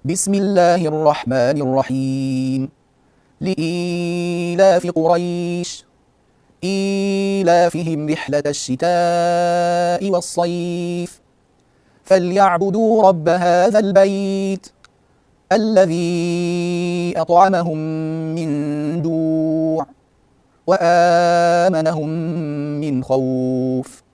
بسم الله الرحمن الرحيم لإيلاف قريش إيلافهم رحلة الشتاء والصيف فليعبدوا رب هذا البيت الذي أطعمهم من جوع وآمنهم من خوف.